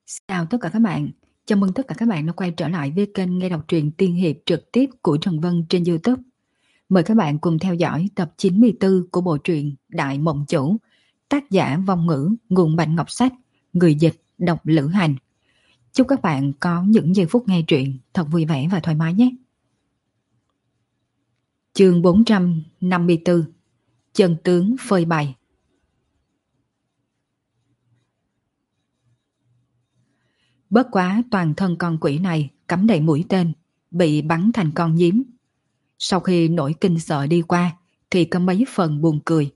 Xin chào tất cả các bạn. Chào mừng tất cả các bạn đã quay trở lại với kênh nghe đọc truyện tiên hiệp trực tiếp của Trần Vân trên YouTube. Mời các bạn cùng theo dõi tập 94 của bộ truyện Đại Mộng Chủ, tác giả Vong Ngữ, nguồn Bạch Ngọc Sách, người dịch Độc Lữ Hành. Chúc các bạn có những giây phút nghe truyện thật vui vẻ và thoải mái nhé. Chương 454, Chân tướng phơi bày. Bất quá toàn thân con quỷ này cắm đầy mũi tên, bị bắn thành con nhím. Sau khi nỗi kinh sợ đi qua thì có mấy phần buồn cười.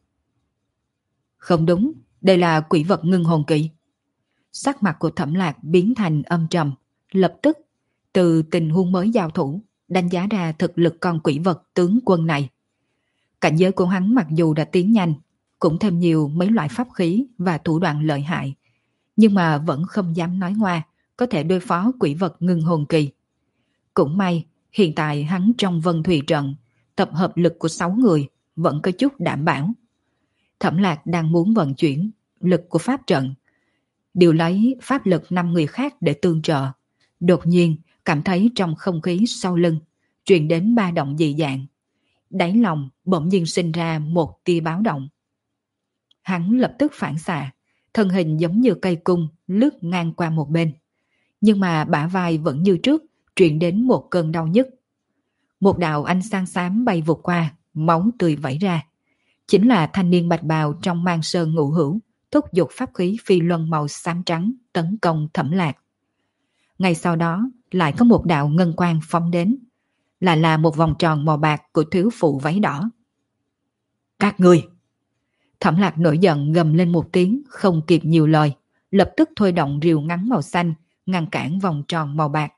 Không đúng, đây là quỷ vật ngưng hồn kỵ. Sắc mặt của Thẩm Lạc biến thành âm trầm, lập tức từ tình huống mới giao thủ đánh giá ra thực lực con quỷ vật tướng quân này. Cảnh giới của hắn mặc dù đã tiến nhanh, cũng thêm nhiều mấy loại pháp khí và thủ đoạn lợi hại, nhưng mà vẫn không dám nói ngoa có thể đối phó quỷ vật ngưng hồn kỳ. Cũng may, hiện tại hắn trong Vân Thùy Trận, tập hợp lực của 6 người vẫn có chút đảm bảo. Thẩm Lạc đang muốn vận chuyển lực của pháp trận, điều lấy pháp lực 5 người khác để tương trợ. Đột nhiên cảm thấy trong không khí sau lưng truyền đến ba động dị dạng. Đáy lòng bỗng nhiên sinh ra một tia báo động. Hắn lập tức phản xạ, thân hình giống như cây cung lướt ngang qua một bên. Nhưng mà bả vai vẫn như trước truyền đến một cơn đau nhức. Một đạo ánh sáng xám bay vụt qua, máu tươi vẩy ra. Chính là thanh niên bạch bào trong Mang Sơn Ngũ Hữu thúc giục pháp khí phi luân màu xám trắng tấn công Thẩm Lạc. Ngay sau đó lại có một đạo ngân quang phóng đến, lại là một vòng tròn màu bạc của thiếu phụ váy đỏ. Các ngươi! Thẩm Lạc nổi giận gầm lên một tiếng, không kịp nhiều lời, lập tức thôi động rìu ngắn màu xanh ngăn cản vòng tròn màu bạc.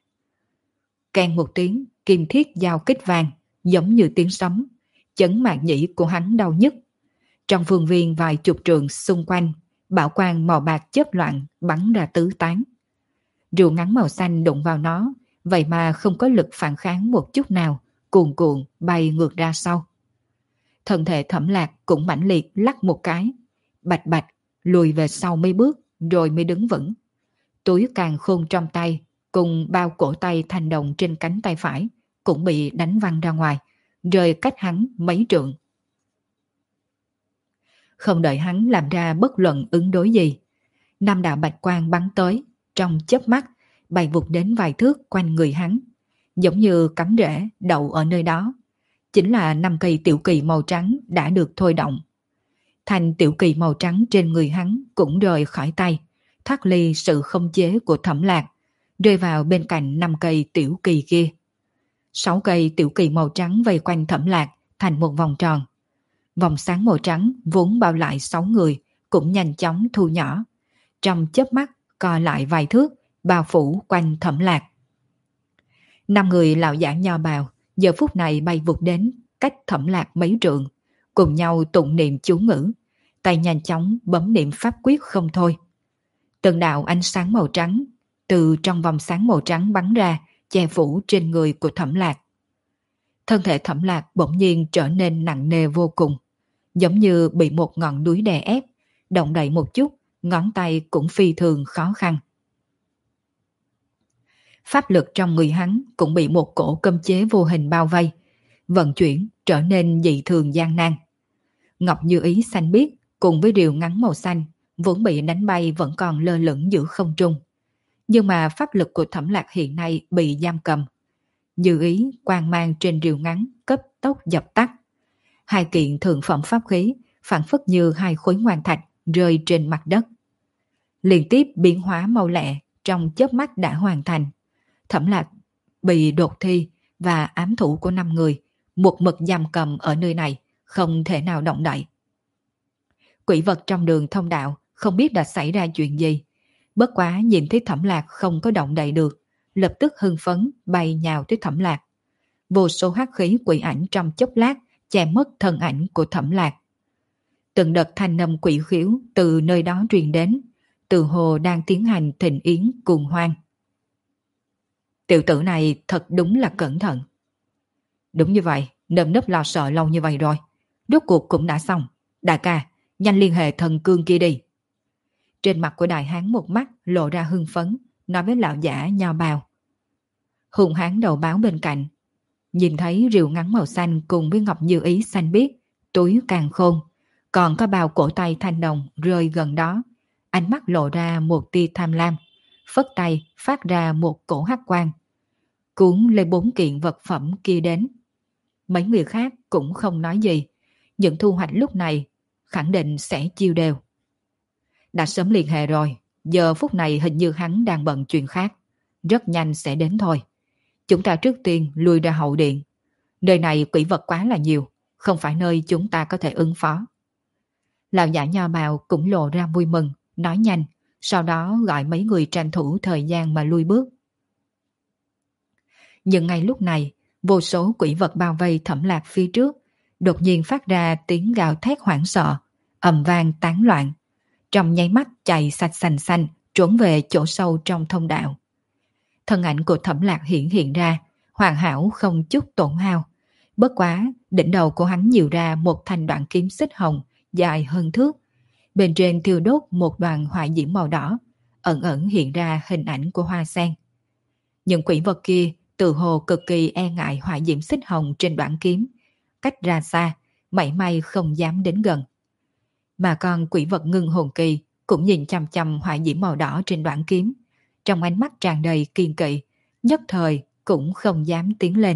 Keng một tiếng, kim thiết giao kích vang, giống như tiếng sấm, chấn mạc nhĩ của hắn đau nhức. Trong phương viên vài chục trường xung quanh, bảo quang màu bạc chớp loạn bắn ra tứ tán. Rìu ngắn màu xanh đụng vào nó, vậy mà không có lực phản kháng một chút nào, cuồn cuộn bay ngược ra sau. Thân thể Thẩm Lạc cũng mãnh liệt lắc một cái, bạch bạch lùi về sau mấy bước rồi mới đứng vững. Túi càn khôn trong tay cùng bao cổ tay thanh đồng trên cánh tay phải cũng bị đánh văng ra ngoài, rơi cách hắn mấy trượng. Không đợi hắn làm ra bất luận ứng đối gì, 5 đạo bạch quang bắn tới, trong chớp mắt bay vụt đến vài thước quanh người hắn, giống như cắm rễ đậu ở nơi đó. Chính là 5 cây tiểu kỳ màu trắng đã được thôi động. Thành tiểu kỳ màu trắng trên người hắn cũng rời khỏi tay, thoát ly sự không chế của Thẩm Lạc, rơi vào bên cạnh 5 cây tiểu kỳ kia. 6 cây tiểu kỳ màu trắng vây quanh Thẩm Lạc thành một vòng tròn. Vòng sáng màu trắng vốn bao lại 6 người cũng nhanh chóng thu nhỏ, trong chớp mắt co lại vài thước, bao phủ quanh Thẩm Lạc. 5 người lão giả nho bào giờ phút này bay vụt đến cách Thẩm Lạc mấy trượng, cùng nhau tụng niệm chú ngữ, tay nhanh chóng bấm niệm pháp quyết không thôi. Từng đạo ánh sáng màu trắng từ trong vòng sáng màu trắng bắn ra, che phủ trên người của Thẩm Lạc. Thân thể Thẩm Lạc bỗng nhiên trở nên nặng nề vô cùng, giống như bị một ngọn núi đè ép, động đậy một chút, ngón tay cũng phi thường khó khăn. Pháp lực trong người hắn cũng bị một cổ cấm chế vô hình bao vây, vận chuyển trở nên dị thường gian nan. Ngọc Như Ý xanh biếc cùng với rìu ngắn màu xanh vốn bị đánh bay vẫn còn lơ lửng giữa không trung. Nhưng mà pháp lực của Thẩm Lạc hiện nay bị giam cầm. Như Ý quang mang trên rìu ngắn cấp tốc dập tắt. 2 kiện thượng phẩm pháp khí phản phất như 2 khối ngoan thạch rơi trên mặt đất. Liên tiếp biến hóa mau lẹ trong chớp mắt đã hoàn thành. Thẩm Lạc bị đột thi và ám thủ của 5 người một mực giam cầm ở nơi này, không thể nào động đậy. Quỷ vật trong đường thông đạo không biết đã xảy ra chuyện gì, bất quá nhìn thấy Thẩm Lạc không có động đậy được, lập tức hưng phấn bay nhào tới Thẩm Lạc. Vô số hắc khí quỷ ảnh trong chốc lát che mất thân ảnh của Thẩm Lạc. Từng đợt thanh âm quỷ khiếu từ nơi đó truyền đến, từ hồ đang tiến hành thịnh yến cuồng hoan. Tiểu tử này thật đúng là cẩn thận. Đúng như vậy, nơm nớp lo sợ lâu như vậy rồi, rốt cuộc cũng đã xong. Đại ca, nhanh liên hệ thần cương kia đi. Trên mặt của đại hán một mắt lộ ra hưng phấn, nói với lão giả nho bào. Hùng hán đầu báo bên cạnh, nhìn thấy rìu ngắn màu xanh cùng với ngọc như ý xanh biếc, túi càng khôn, còn có bao cổ tay thanh đồng rơi gần đó, ánh mắt lộ ra một tia tham lam, phất tay phát ra một cổ hắc quang, cuốn lấy 4 kiện vật phẩm kia đến. Mấy người khác cũng không nói gì, những thu hoạch lúc này khẳng định sẽ chiêu đều. Đã sớm liên hệ rồi, giờ phút này hình như hắn đang bận chuyện khác, rất nhanh sẽ đến thôi. Chúng ta trước tiên lui ra hậu điện. Nơi này quỷ vật quá là nhiều, không phải nơi chúng ta có thể ứng phó. Lão giả nho bào cũng lộ ra vui mừng, nói nhanh, sau đó gọi mấy người tranh thủ thời gian mà lui bước. Nhưng ngay lúc này, vô số quỷ vật bao vây Thẩm Lạc phía trước, đột nhiên phát ra tiếng gào thét hoảng sợ, ầm vang tán loạn. Trong nháy mắt chạy sạch sành xanh, trốn về chỗ sâu trong thông đạo. Thân ảnh của Thẩm Lạc hiện ra, hoàn hảo không chút tổn hao. Bất quá, đỉnh đầu của hắn nhiều ra một thanh đoạn kiếm xích hồng, dài hơn thước. Bên trên thiêu đốt một đoàn hỏa diễm màu đỏ, ẩn ẩn hiện ra hình ảnh của hoa sen. Những quỷ vật kia tự hồ cực kỳ e ngại hỏa diễm xích hồng trên đoạn kiếm, cách ra xa, mảy may không dám đến gần. Mà con quỷ vật ngưng hồn kỳ cũng nhìn chằm chằm hỏa diễm màu đỏ trên đoạn kiếm, trong ánh mắt tràn đầy kiên kỵ, nhất thời cũng không dám tiến lên.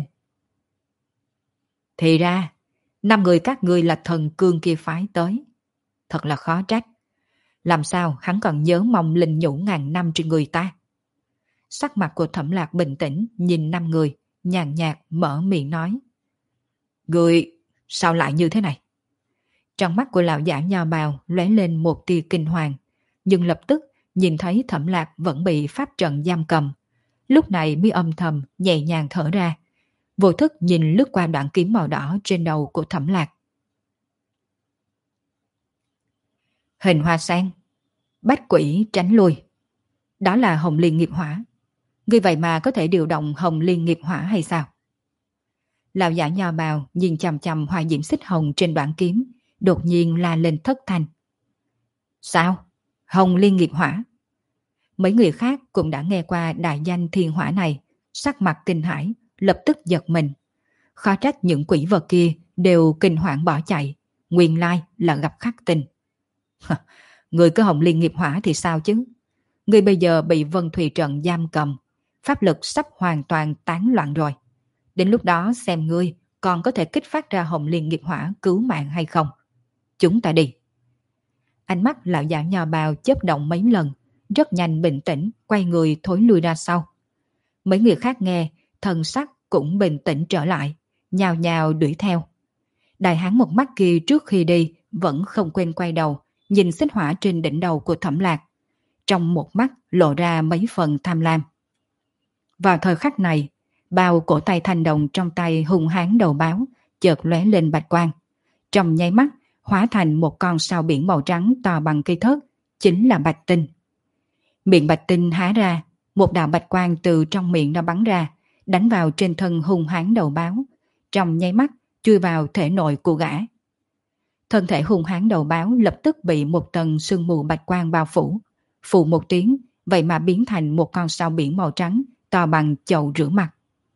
Thì ra, 5 người các ngươi là thần cương kia phái tới. Thật là khó trách. Làm sao hắn còn nhớ mong linh nhũ ngàn năm trên người ta? Sắc mặt của Thẩm Lạc bình tĩnh nhìn 5 người, nhàn nhạt mở miệng nói. Người sao lại như thế này? Trong mắt của lão giả nho bào lóe lên một tia kinh hoàng, nhưng lập tức nhìn thấy Thẩm Lạc vẫn bị pháp trận giam cầm. Lúc này mới âm thầm nhẹ nhàng thở ra, vô thức nhìn lướt qua đoạn kiếm màu đỏ trên đầu của Thẩm Lạc. Hình hoa sen, bách quỷ tránh lui. Đó là Hồng Liên nghiệp hỏa. Ngươi vậy mà có thể điều động Hồng Liên nghiệp hỏa hay sao? Lão giả nho bào nhìn chằm chằm hoa diễm xích hồng trên đoạn kiếm, đột nhiên la lên thất thanh. Sao? Hồng Liên nghiệp hỏa? Mấy người khác cũng đã nghe qua đại danh thiên hỏa này, sắc mặt kinh hãi, lập tức giật mình. Khó trách những quỷ vật kia đều kinh hoảng bỏ chạy, nguyên lai là gặp khắc tinh. Người có Hồng Liên nghiệp hỏa thì sao chứ? Người bây giờ bị Vân Thùy Trận giam cầm, pháp lực sắp hoàn toàn tán loạn rồi. Đến lúc đó xem ngươi còn có thể kích phát ra Hồng Liên nghiệp hỏa cứu mạng hay không. Chúng ta đi. Ánh mắt lão giả nho bào chớp động mấy lần, rất nhanh bình tĩnh, quay người thối lui ra sau. Mấy người khác nghe, thần sắc cũng bình tĩnh trở lại, nhào nhào đuổi theo. Đại hán một mắt kia trước khi đi vẫn không quên quay đầu, nhìn xích hỏa trên đỉnh đầu của Thẩm Lạc. Trong một mắt lộ ra mấy phần tham lam. Vào thời khắc này, bao cổ tay thanh đồng trong tay hung hán đầu báo chợt lóe lên bạch quang. Trong nháy mắt hóa thành một con sao biển màu trắng to bằng cây thớt, chính là bạch tinh. Miệng bạch tinh há ra, một đạo bạch quang từ trong miệng nó bắn ra, đánh vào trên thân hung hán đầu báo, trong nháy mắt chui vào thể nội của gã. Thân thể hung hán đầu báo lập tức bị một tầng sương mù bạch quang bao phủ, phù một tiếng, vậy mà biến thành một con sao biển màu trắng to bằng chậu rửa mặt.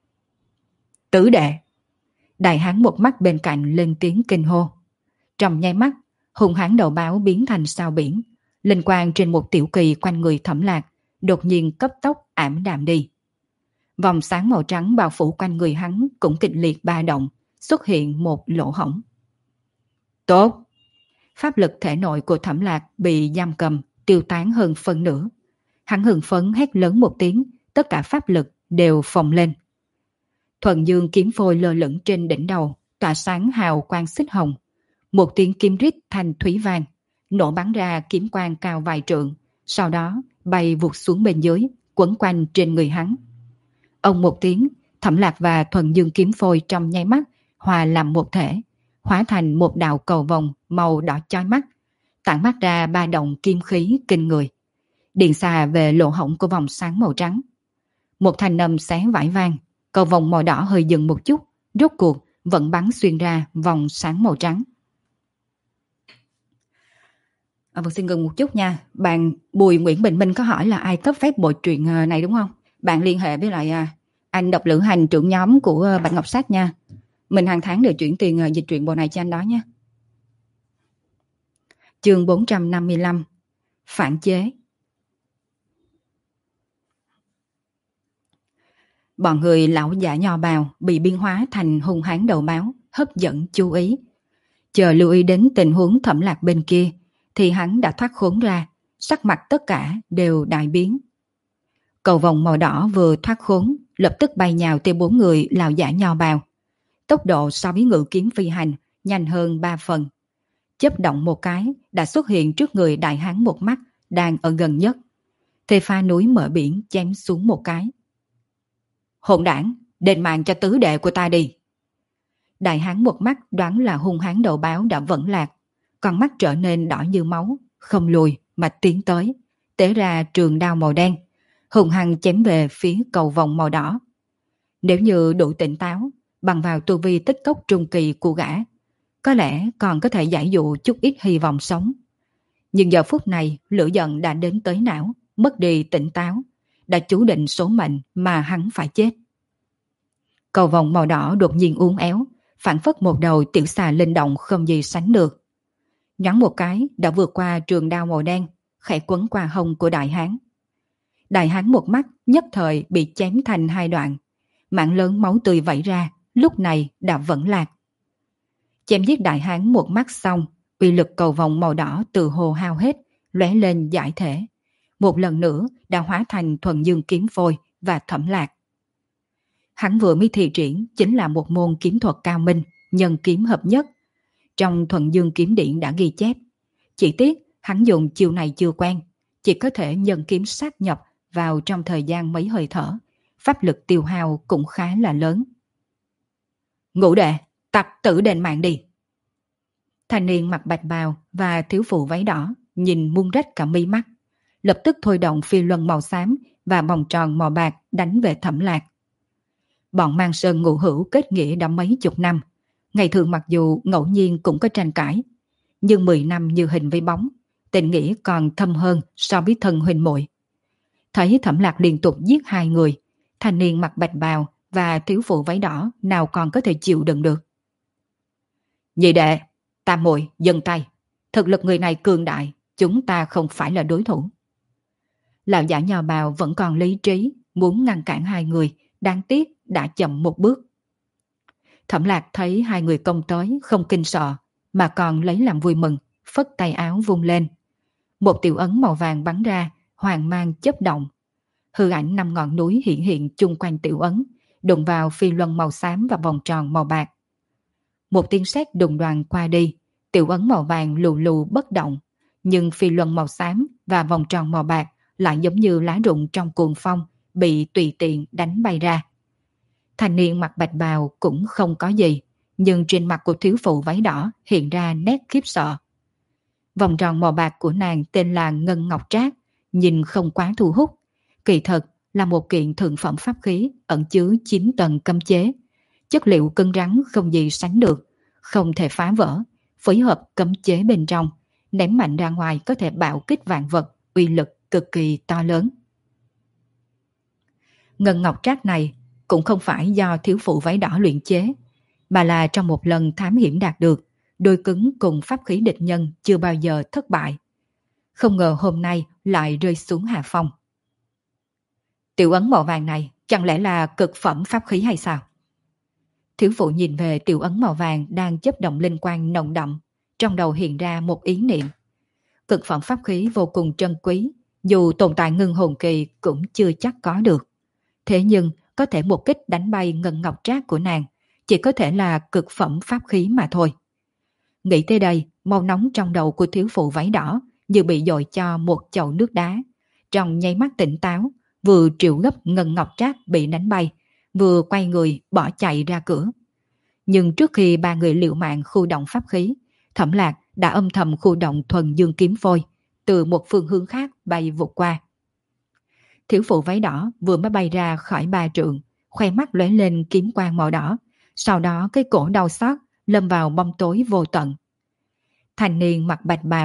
Tứ đệ! Đại hán một mắt bên cạnh lên tiếng kinh hô. Trong nháy mắt, hung hán đầu báo biến thành sao biển, linh quang trên một tiểu kỳ quanh người Thẩm Lạc đột nhiên cấp tốc ảm đạm đi. Vòng sáng màu trắng bao phủ quanh người hắn cũng kịch liệt ba động, xuất hiện một lỗ hổng. Tốt! Pháp lực thể nội của Thẩm Lạc bị giam cầm, tiêu tán hơn phân nửa. Hắn hưng phấn hét lớn một tiếng, tất cả pháp lực đều phồng lên. Thuần dương kiếm phôi lơ lửng trên đỉnh đầu, tỏa sáng hào quang xích hồng. Một tiếng kiếm rít thanh thúy vang, nổ bắn ra kiếm quang cao vài trượng, sau đó bay vụt xuống bên dưới, quấn quanh trên người hắn. Ông một tiếng, Thẩm Lạc và thuần dương kiếm phôi trong nháy mắt hòa làm một thể, hóa thành một đạo cầu vồng màu đỏ chói mắt, tản mát ra ba động kim khí kinh người, điện xà về lỗ hổng của vòng sáng màu trắng. Một thanh âm xé vải vang, cầu vồng màu đỏ hơi dừng một chút, rốt cuộc vẫn bắn xuyên ra vòng sáng màu trắng. Vâng, xin ngừng một chút nha. Bạn Bùi Nguyễn Bình Minh có hỏi là ai cấp phép bộ truyện này đúng không? Bạn liên hệ với lại anh Độc Lữ Hành, trưởng nhóm của Bạch Ngọc Sách nha. Mình hàng tháng đều chuyển tiền dịch truyện bộ này cho anh đó nha. Chương 455 Phản chế. Bọn người lão giả nho bào bị biên hóa thành hung hán đầu máu, hấp dẫn chú ý. Chờ lưu ý đến tình huống Thẩm Lạc bên kia, thì hắn đã thoát khốn ra, sắc mặt tất cả đều đại biến. Cầu vồng màu đỏ vừa thoát khốn, lập tức bay nhào tới 4 người lão giả nho bào. Tốc độ so với ngự kiếm phi hành nhanh hơn 3 phần. Chớp động một cái đã xuất hiện trước người đại hán một mắt đang ở gần nhất. Thê pha núi mở biển chém xuống một cái. Hỗn đảng, đền mạng cho tứ đệ của ta đi. Đại hán một mắt đoán là hung hán đầu báo đã vẫn lạc. Con mắt trở nên đỏ như máu, không lùi mà tiến tới, tế ra trường đao màu đen, hùng hăng chém về phía cầu vồng màu đỏ. Nếu như đủ tỉnh táo, bằng vào tu vi tích cốc trung kỳ của gã, có lẽ còn có thể giải dụ chút ít hy vọng sống. Nhưng giờ phút này lửa giận đã đến tới não, mất đi tỉnh táo, đã chú định số mệnh mà hắn phải chết. Cầu vồng màu đỏ đột nhiên uốn éo, phản phất một đầu tiểu xà linh động không gì sánh được. Nhoáng một cái đã vượt qua trường đao màu đen, khẽ quấn qua hông của đại hán. Đại hán một mắt nhất thời bị chém thành hai đoạn, mảng lớn máu tươi vẩy ra, lúc này đã vẫn lạc. Chém giết đại hán một mắt xong, uy lực cầu vồng màu đỏ từ hồ hao hết, lóe lên giải thể. Một lần nữa đã hóa thành thuần dương kiếm phôi và Thẩm Lạc. Hắn vừa mới thi triển chính là một môn kiếm thuật cao minh, nhân kiếm hợp nhất. Trong thuần dương kiếm điển đã ghi chép. Chỉ tiếc hắn dùng chiêu này chưa quen, chỉ có thể nhân kiếm sát nhập vào trong thời gian mấy hơi thở. Pháp lực tiêu hao cũng khá là lớn. Ngũ đệ, tập tử đền mạng đi. Thanh niên mặc bạch bào và thiếu phụ váy đỏ nhìn muôn rách cả mi mắt, lập tức thôi động phi luân màu xám và vòng tròn màu bạc đánh về Thẩm Lạc. Bọn Mang Sơn ngũ hữu kết nghĩa đã mấy chục năm, ngày thường mặc dù ngẫu nhiên cũng có tranh cãi, nhưng 10 năm như hình với bóng, tình nghĩa còn thâm hơn so với thân huynh muội. Thấy Thẩm Lạc liên tục giết hai người, thanh niên mặc bạch bào và thiếu phụ váy đỏ nào còn có thể chịu đựng được. Nhị đệ, tam muội dừng tay, thực lực người này cường đại, chúng ta không phải là đối thủ. Lão giả nho bào vẫn còn lý trí, muốn ngăn cản hai người, đáng tiếc đã chậm một bước. Thẩm Lạc thấy hai người công tới không kinh sợ, mà còn lấy làm vui mừng, phất tay áo vung lên. Một tiểu ấn màu vàng bắn ra, hoàng mang chớp động. Hư ảnh 5 ngọn núi hiện hiện chung quanh tiểu ấn, đụng vào phi luân màu xám và vòng tròn màu bạc. Một tiếng sét đùng đoàng qua đi, tiểu ấn màu vàng lù lù bất động, nhưng phi luân màu xám và vòng tròn màu bạc lại giống như lá rụng trong cuồng phong, bị tùy tiện đánh bay ra. Thanh niên mặc bạch bào cũng không có gì, nhưng trên mặt của thiếu phụ váy đỏ hiện ra nét khiếp sợ. Vòng tròn màu bạc của nàng tên là Ngân Ngọc Trác, nhìn không quá thu hút, kỳ thực là một kiện thượng phẩm pháp khí ẩn chứa 9 tầng cấm chế. Chất liệu cứng rắn không gì sánh được, không thể phá vỡ, phối hợp cấm chế bên trong, ném mạnh ra ngoài có thể bạo kích vạn vật, uy lực cực kỳ to lớn. Ngân Ngọc Trác này cũng không phải do thiếu phụ váy đỏ luyện chế, mà là trong một lần thám hiểm đạt được, đôi cứng cùng pháp khí địch nhân chưa bao giờ thất bại. Không ngờ hôm nay lại rơi xuống hạ phong. Tiểu ấn màu vàng này chẳng lẽ là cực phẩm pháp khí hay sao? Thiếu phụ nhìn về tiểu ấn màu vàng đang chớp động linh quang nồng đậm, trong đầu hiện ra một ý niệm. Cực phẩm pháp khí vô cùng trân quý, dù tồn tại ngưng hồn kỳ cũng chưa chắc có được. Thế nhưng có thể một kích đánh bay Ngân Ngọc Trác của nàng, chỉ có thể là cực phẩm pháp khí mà thôi. Nghĩ tới đây, màu nóng trong đầu của thiếu phụ váy đỏ như bị dội cho một chậu nước đá. Trong nháy mắt tỉnh táo, vừa triệu gấp Ngân Ngọc Trác bị đánh bay, vừa quay người bỏ chạy ra cửa. Nhưng trước khi ba người liều mạng khu động pháp khí, Thẩm Lạc đã âm thầm khu động thuần dương kiếm phôi, từ một phương hướng khác bay vụt qua. Thiếu phụ váy đỏ vừa mới bay ra khỏi 3 trượng, khoe mắt lóe lên kiếm quang màu đỏ, sau đó cái cổ đau xót lâm vào bóng tối vô tận. Thanh niên mặc bạch bào,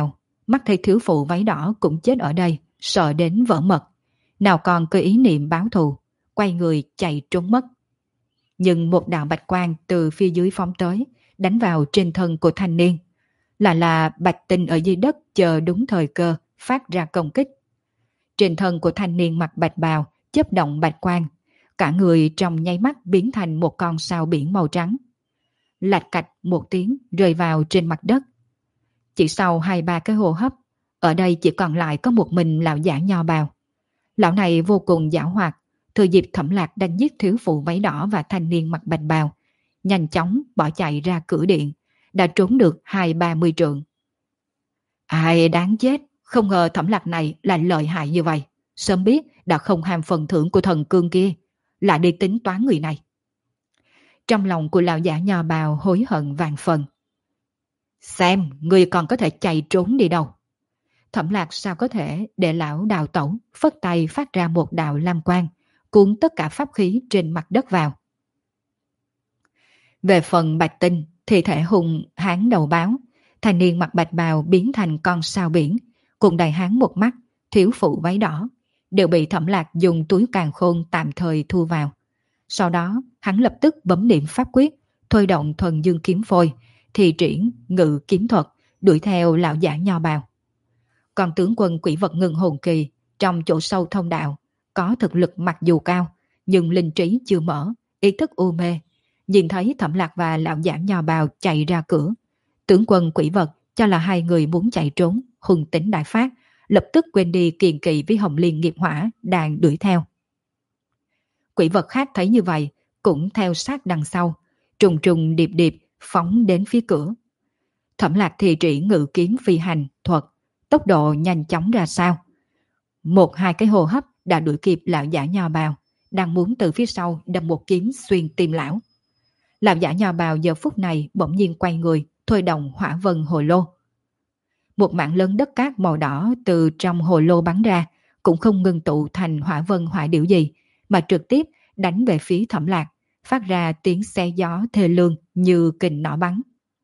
Mắt thấy thiếu phụ váy đỏ cũng chết ở đây, sợ đến vỡ mật. Nào còn cơ ý niệm báo thù, quay người chạy trốn mất. Nhưng một đạo bạch quang từ phía dưới phóng tới, đánh vào trên thân của thanh niên. Là Bạch Tinh ở dưới đất chờ đúng thời cơ, phát ra công kích. Trên thân của thanh niên mặc bạch bào, chớp động bạch quang. Cả người trong nháy mắt biến thành một con sao biển màu trắng. Lạch cạch một tiếng rơi vào trên mặt đất. Chỉ sau 2-3 cái hô hấp, ở đây chỉ còn lại có một mình lão giả nho bào. Lão này vô cùng giảo hoạt, thừa dịp Thẩm Lạc đánh giết thiếu phụ váy đỏ và thanh niên mặc bạch bào, nhanh chóng bỏ chạy ra cửa điện, đã trốn được 20-30 trượng. Ai đáng chết, không ngờ Thẩm Lạc này là lợi hại như vậy, sớm biết đã không ham phần thưởng của thần cương kia, lại đi tính toán người này. Trong lòng của lão giả nho bào hối hận vạn phần. Xem, người còn có thể chạy trốn đi đâu. Thẩm Lạc sao có thể để lão đào tẩu, phất tay phát ra một đạo lam quang, cuốn tất cả pháp khí trên mặt đất vào. Về phần Bạch Tinh, thì thể hùng hán đầu báo, thanh niên mặc bạch bào biến thành con sao biển, cùng đại hán một mắt, thiếu phụ váy đỏ, đều bị Thẩm Lạc dùng túi càn khôn tạm thời thu vào. Sau đó, hắn lập tức bấm niệm pháp quyết, thôi động thuần dương kiếm phôi, thì triển ngự kiếm thuật, đuổi theo lão giả nho bào. Còn tướng quân quỷ vật ngưng hồn kỳ, trong chỗ sâu thông đạo, có thực lực mặc dù cao, nhưng linh trí chưa mở, ý thức u mê. Nhìn thấy Thẩm Lạc và lão giả nho bào chạy ra cửa, tướng quân quỷ vật cho là hai người muốn chạy trốn, hùng tính đại phát, lập tức quên đi kiền kỵ với Hồng Liên nghiệp hỏa đang đuổi theo. Quỷ vật khác thấy như vậy, cũng theo sát đằng sau, trùng trùng điệp điệp phóng đến phía cửa. Thẩm Lạc thì triển ngự kiếm phi hành thuật, tốc độ nhanh chóng ra sao. 1-2 cái hô hấp đã đuổi kịp lão giả nho bào, đang muốn từ phía sau đâm một kiếm xuyên tim lão. Lão giả nho bào giờ phút này bỗng nhiên quay người, thôi động hỏa vân hồ lô. Một mảng lớn đất cát màu đỏ từ trong hồ lô bắn ra, cũng không ngừng tụ thành hỏa vân hỏa điểu gì, mà trực tiếp đánh về phía Thẩm Lạc, phát ra tiếng xé gió thê lương như kình nỏ bắn.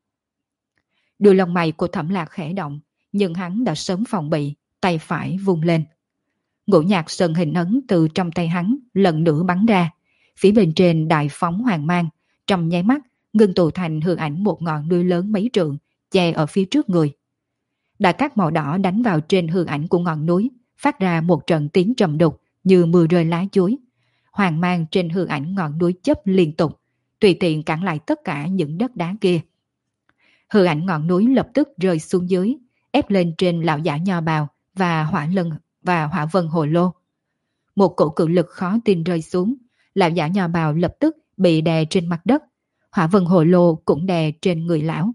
Đuôi lông mày của Thẩm Lạc khẽ động, nhưng hắn đã sớm phòng bị, tay phải vung lên. Ngũ nhạc sơn hình ấn từ trong tay hắn lần nữa bắn ra, phía bên trên đại phóng hoàng mang, trong nháy mắt ngưng tụ thành hư ảnh một ngọn núi lớn mấy trượng, che ở phía trước người. Đại cát màu đỏ đánh vào trên hư ảnh của ngọn núi, phát ra một trận tiếng trầm đục như mưa rơi lá chuối. Hoàng mang trên hư ảnh ngọn núi chớp liên tục, tùy tiện cản lại tất cả những đất đá kia. Hư ảnh ngọn núi lập tức rơi xuống dưới, ép lên trên lão giả nho bào và hỏa vân hồ lô. Một cổ cự lực khó tin rơi xuống, lão giả nho bào lập tức bị đè trên mặt đất, hỏa vân hồ lô cũng đè trên người lão.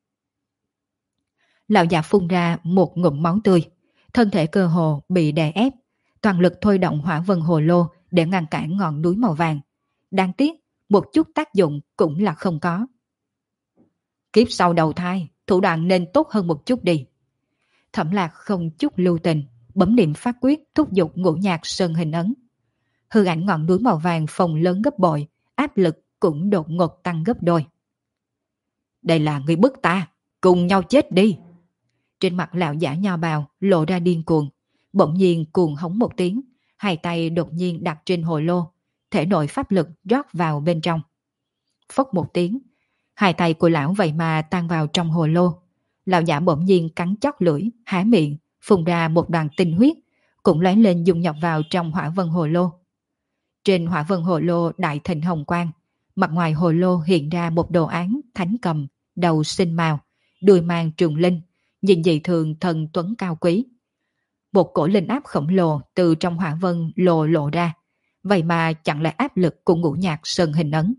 Lão giả phun ra một ngụm máu tươi, thân thể cơ hồ bị đè ép, toàn lực thôi động hỏa vân hồ lô để ngăn cản ngọn núi màu vàng. Đáng tiếc, một chút tác dụng cũng là không có. Kiếp sau đầu thai, thủ đoạn nên tốt hơn một chút đi. Thẩm Lạc không chút lưu tình, bấm niệm pháp quyết thúc giục ngũ nhạc sơn hình ấn. Hư ảnh ngọn núi màu vàng phồng lớn gấp bội, áp lực cũng đột ngột tăng gấp đôi. Đây là người bức ta, cùng nhau chết đi. Trên mặt lão giả nho bào lộ ra điên cuồng, bỗng nhiên cuồng hống một tiếng, hai tay đột nhiên đặt trên hồ lô, thể nội pháp lực rót vào bên trong. Phốc một tiếng, hai tay của lão vậy mà tan vào trong hồ lô. Lão giả bỗng nhiên cắn chót lưỡi, há miệng, phun ra một đoàn tinh huyết, cũng lóe lên dung nhập vào trong hỏa vân hồ lô. Trên hỏa vân hồ lô đại thịnh hồng quang, mặt ngoài hồ lô hiện ra một đồ án thánh cầm, đầu sinh màu, đuôi mang trường linh, nhìn dị thường thần tuấn cao quý. Một cổ linh áp khổng lồ từ trong hỏa vân lộ ra, vậy mà chặn lại áp lực của ngũ nhạc sơn hình ấn.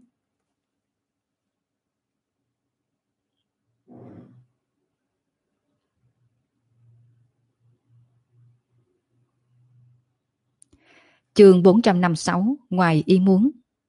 Chương 456 ngoài ý muốn.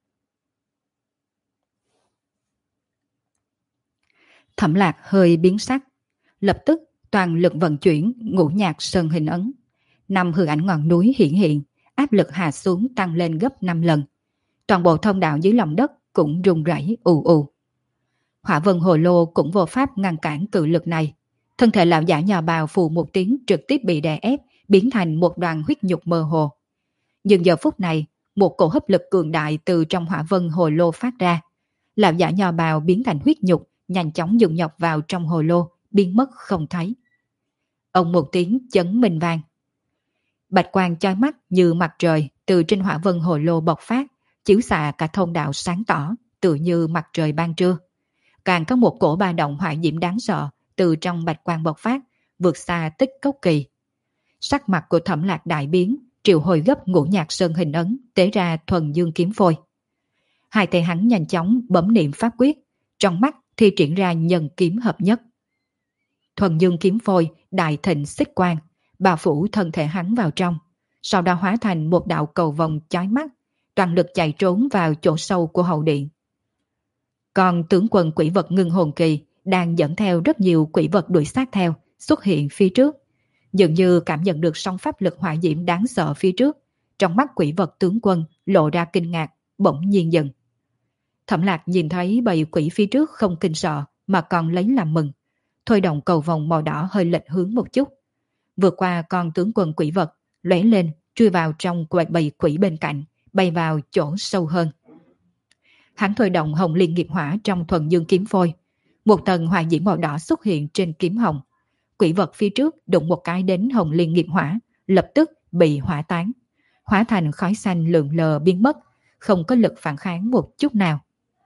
Thẩm Lạc hơi biến sắc, lập tức toàn lực vận chuyển ngũ nhạc sơn hình ấn. 5 hư ảnh ngọn núi hiện, áp lực hạ xuống tăng lên gấp 5 lần. Toàn bộ thông đạo dưới lòng đất cũng rung rẩy ù ù. Hỏa vân hồ lô cũng vô pháp ngăn cản cự lực này, Thân thể lão giả nhà bào phù một tiếng trực tiếp bị đè ép, biến thành một đoàn huyết nhục mơ hồ. Nhưng giờ phút này, một cổ hấp lực cường đại từ trong hỏa vân hồ lô phát ra. Lão giả nhà bào biến thành huyết nhục, nhanh chóng dừng nhọc vào trong hồ lô, biến mất không thấy. Ông một tiếng chấn minh vang. Bạch quang chói mắt như mặt trời từ trên hỏa vân hồ lô bộc phát, chiếu xạ cả thông đạo sáng tỏ, tựa như mặt trời ban trưa. Càng có một cổ ba động hỏa diễm đáng sợ từ trong bạch quang bộc phát, vượt xa Tích Cốc Kỳ. Sắc mặt của Thẩm Lạc đại biến, triệu hồi gấp Ngũ Nhạc Sơn hình ấn, tế ra thuần dương kiếm phôi. Hai tay hắn nhanh chóng bấm niệm pháp quyết, trong mắt thi triển ra nhân kiếm hợp nhất. Thuần dương kiếm phôi đại thịnh xích quang, bao phủ thân thể hắn vào trong, sau đó hóa thành một đạo cầu vồng chói mắt, toàn lực chạy trốn vào chỗ sâu của hậu điện. Còn tướng quân quỷ vật Ngưng Hồn Kỳ đang dẫn theo rất nhiều quỷ vật đuổi sát theo, xuất hiện phía trước. Dường như cảm nhận được sóng pháp lực hỏa diễm đáng sợ phía trước, trong mắt quỷ vật tướng quân lộ ra kinh ngạc, bỗng nhiên dừng. Thẩm Lạc nhìn thấy bầy quỷ phía trước không kinh sợ mà còn lấy làm mừng, thôi động cầu vồng màu đỏ hơi lệch hướng một chút, vượt qua con tướng quân quỷ vật, lóe lên chui vào trong bầy quỷ bên cạnh, bay vào chỗ sâu hơn. Hắn thôi động hồng liên nghiệp hỏa trong thuần dương kiếm phôi, một tầng hỏa diễm màu đỏ xuất hiện trên kiếm hồng. Quỷ vật phía trước đụng một cái đến hồng liên nghiệp hỏa, lập tức bị hỏa tán, hóa thành khói xanh lượn lờ biến mất, không có lực phản kháng một chút nào.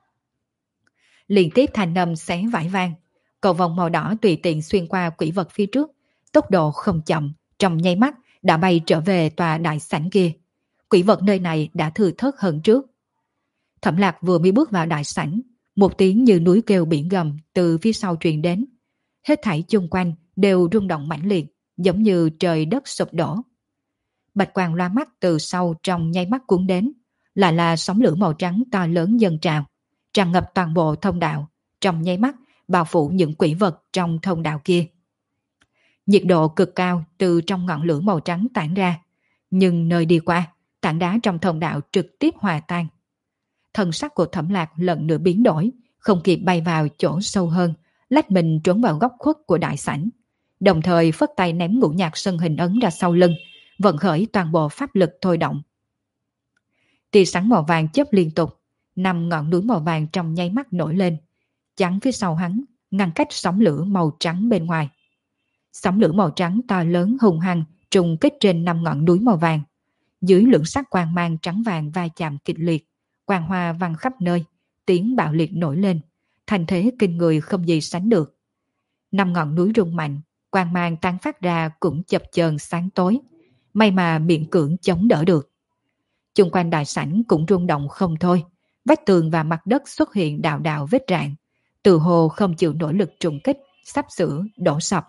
Liên tiếp thanh âm xé vải vang, cầu vòng màu đỏ tùy tiện xuyên qua quỷ vật phía trước, tốc độ không chậm, trong nháy mắt đã bay trở về tòa đại sảnh kia. Quỷ vật nơi này đã thưa thớt hơn trước. Thẩm Lạc vừa mới bước vào đại sảnh, một tiếng như núi kêu biển gầm từ phía sau truyền đến. Hết thảy chung quanh đều rung động mãnh liệt, giống như trời đất sụp đổ. Bạch quang loa mắt từ sau trong nháy mắt cuốn đến, lại là sóng lửa màu trắng to lớn dâng trào, tràn ngập toàn bộ thông đạo, trong nháy mắt bao phủ những quỷ vật trong thông đạo kia. Nhiệt độ cực cao từ trong ngọn lửa màu trắng tản ra, nhưng nơi đi qua, tảng đá trong thông đạo trực tiếp hòa tan. Thần sắc của Thẩm Lạc lần nữa biến đổi, không kịp bay vào chỗ sâu hơn, lách mình trốn vào góc khuất của đại sảnh, đồng thời phất tay ném Ngũ Nhạc Sơn hình ấn ra sau lưng, vận khởi toàn bộ pháp lực thôi động. Tia sáng màu vàng chớp liên tục, 5 ngọn núi màu vàng trong nháy mắt nổi lên, chắn phía sau hắn, ngăn cách sóng lửa màu trắng bên ngoài. Sóng lửa màu trắng to lớn hung hăng trùng kích trên 5 ngọn núi màu vàng. Dưới lưỡng sắc quang mang trắng vàng va chạm kịch liệt, quang hoa văng khắp nơi, tiếng bạo liệt nổi lên, thành thế kinh người không gì sánh được. 5 ngọn núi rung mạnh, quang mang tán phát ra cũng chập chờn sáng tối, may mà miễn cưỡng chống đỡ được. Chung quanh đại sảnh cũng rung động không thôi, vách tường và mặt đất xuất hiện đạo đạo vết rạn, từ hồ không chịu nổi lực trùng kích, sắp sửa đổ sập.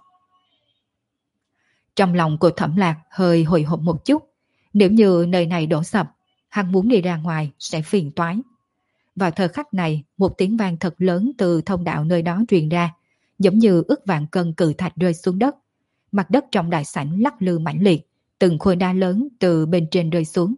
Trong lòng của Thẩm Lạc hơi hồi hộp một chút, nếu như nơi này đổ sập, hắn muốn đi ra ngoài sẽ phiền toái. Vào thời khắc này, một tiếng vang thật lớn từ thông đạo nơi đó truyền ra, giống như ức vạn cân cự thạch rơi xuống đất. Mặt đất trong đại sảnh lắc lư mãnh liệt, từng khối đá lớn từ bên trên rơi xuống.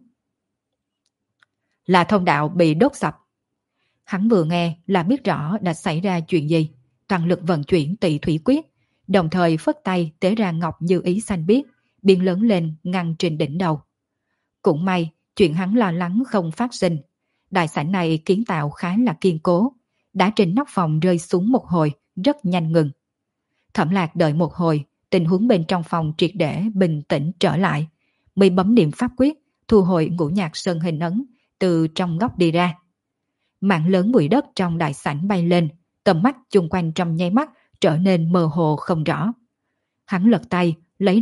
Là thông đạo bị đốt sập. Hắn vừa nghe là biết rõ đã xảy ra chuyện gì, toàn lực vận chuyển Tị Thủy Quyết, đồng thời phất tay tế ra ngọc như ý xanh biếc, biến lớn lên ngăn trên đỉnh đầu. Cũng may, chuyện hắn lo lắng không phát sinh. Đại sảnh này kiến tạo khá là kiên cố, đá trên nóc phòng rơi xuống một hồi, rất nhanh ngừng. Thẩm Lạc đợi một hồi, tình huống bên trong phòng triệt để bình tĩnh trở lại, mới bấm niệm pháp quyết, thu hồi Ngũ Nhạc Sơn hình ấn, từ trong góc đi ra. Mảng lớn bụi đất trong đại sảnh bay lên, tầm mắt chung quanh trong nháy mắt trở nên mơ hồ không rõ. Hắn lật tay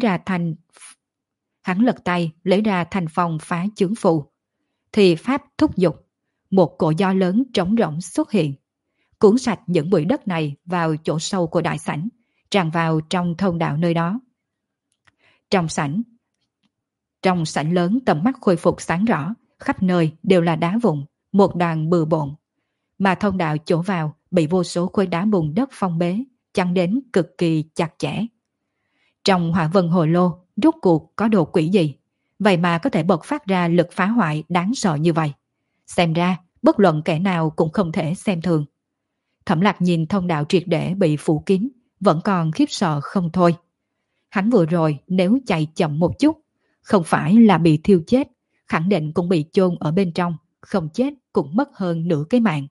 lấy ra thành phong phá chướng phù. Thì pháp thúc giục, một cỗ gió lớn trống rỗng xuất hiện, cuốn sạch những bụi đất này vào chỗ sâu của đại sảnh, tràn vào trong thông đạo nơi đó. Trong sảnh lớn tầm mắt khôi phục sáng rõ, khắp nơi đều là đá vụn, một đoàn bừa bộn. Mà thông đạo chỗ vào bị vô số khối đá bùn đất phong bế, chắn đến cực kỳ chặt chẽ. Trong hỏa vân hồ lô, rốt cuộc có đồ quỷ gì? Vậy mà có thể bộc phát ra lực phá hoại đáng sợ như vậy. Xem ra, bất luận kẻ nào cũng không thể xem thường. Thẩm Lạc nhìn thông đạo triệt để bị phủ kín, vẫn còn khiếp sợ không thôi. Hắn vừa rồi nếu chạy chậm một chút, không phải là bị thiêu chết, khẳng định cũng bị chôn ở bên trong, không chết cũng mất hơn nửa cái mạng.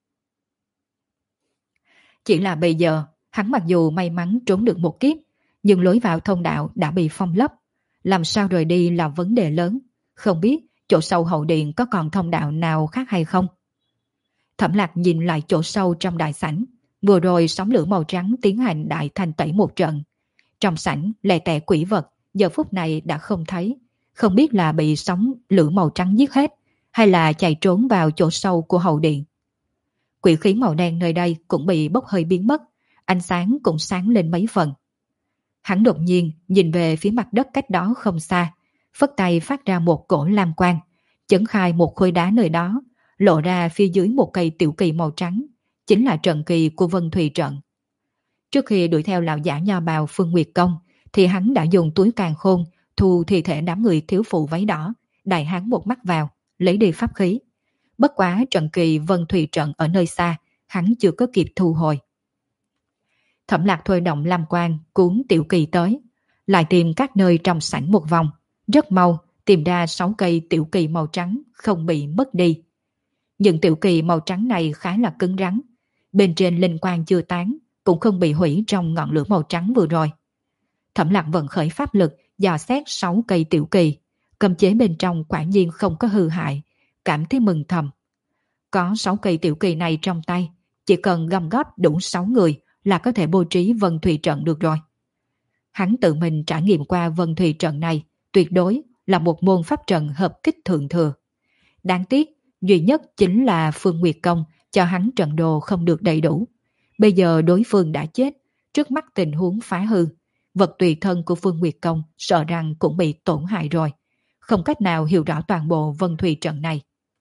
Chỉ là bây giờ, hắn mặc dù may mắn trốn được một kiếp, nhưng lối vào thông đạo đã bị phong lấp. Làm sao rời đi là vấn đề lớn, không biết chỗ sâu hậu điện có còn thông đạo nào khác hay không. Thẩm Lạc nhìn lại chỗ sâu trong đại sảnh, vừa rồi sóng lửa màu trắng tiến hành đại thanh tẩy một trận. Trong sảnh lè tè quỷ vật, giờ phút này đã không thấy, không biết là bị sóng lửa màu trắng giết hết, hay là chạy trốn vào chỗ sâu của hậu điện. Quỷ khí màu đen nơi đây cũng bị bốc hơi biến mất, ánh sáng cũng sáng lên mấy phần. Hắn đột nhiên nhìn về phía mặt đất cách đó không xa, phất tay phát ra một cổ lam quang, chấn khai một khối đá nơi đó, lộ ra phía dưới một cây tiểu kỳ màu trắng, chính là trận kỳ của Vân Thùy trận. Trước khi đuổi theo lão giả nho bào Phương Nguyệt Công, thì hắn đã dùng túi càn khôn thu thi thể đám người thiếu phụ váy đỏ, đại hắn một mắt vào, lấy đi pháp khí. Bất quá trận kỳ Vân Thùy trận ở nơi xa, hắn chưa có kịp thu hồi. Thẩm Lạc thôi động lam quang cuốn tiểu kỳ tới, lại tìm các nơi trong sảnh một vòng, rất mau tìm ra 6 cây tiểu kỳ màu trắng không bị mất đi. Những tiểu kỳ màu trắng này khá là cứng rắn, bên trên linh quang chưa tán, cũng không bị hủy trong ngọn lửa màu trắng vừa rồi. Thẩm Lạc vận khởi pháp lực dò xét 6 cây tiểu kỳ, cấm chế bên trong quả nhiên không có hư hại, cảm thấy mừng thầm. Có 6 cây tiểu kỳ này trong tay, chỉ cần gom góp đủ 6 người là có thể bố trí Vân Thùy trận được rồi. Hắn tự mình trải nghiệm qua Vân Thùy trận này, tuyệt đối là một môn pháp trận hợp kích thượng thừa. Đáng tiếc, duy nhất chính là Phương Nguyệt Công cho hắn trận đồ không được đầy đủ. Bây giờ đối phương đã chết, trước mắt tình huống phá hư, vật tùy thân của Phương Nguyệt Công sợ rằng cũng bị tổn hại rồi, không cách nào hiểu rõ toàn bộ Vân Thùy trận này.